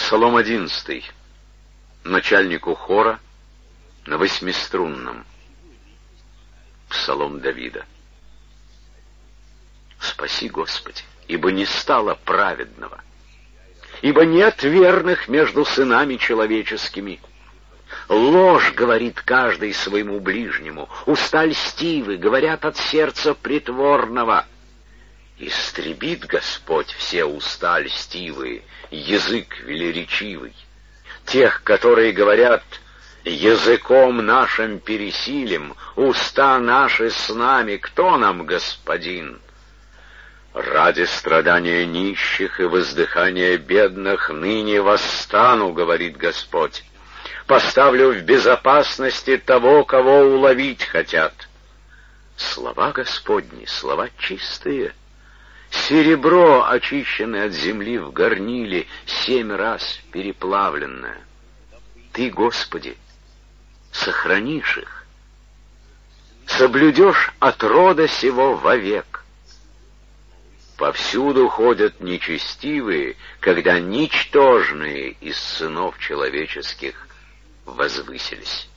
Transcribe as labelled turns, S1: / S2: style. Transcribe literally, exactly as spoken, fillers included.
S1: Псалом одиннадцатый. Начальнику хора на восьмиструнном. Псалом Давида. Спаси, Господи, ибо не стало праведного, ибо нет верных между сынами человеческими. Ложь говорит каждый своему ближнему, уста льстивы говорят от сердца притворного. Истребит Господь все уста льстивые, язык велеречивый. Тех, которые говорят: языком нашим пересилим, уста наши с нами, кто нам господин? Ради страдания нищих и воздыхания бедных ныне восстану, говорит Господь. Поставлю в безопасности того, кого уловить хотят. Слова Господни, слова чистые. Серебро, очищенное от земли в горниле, семь раз переплавленное. Ты, Господи, сохранишь их, соблюдешь от рода сего вовек. Повсюду ходят нечестивые, когда ничтожные из сынов человеческих возвысились.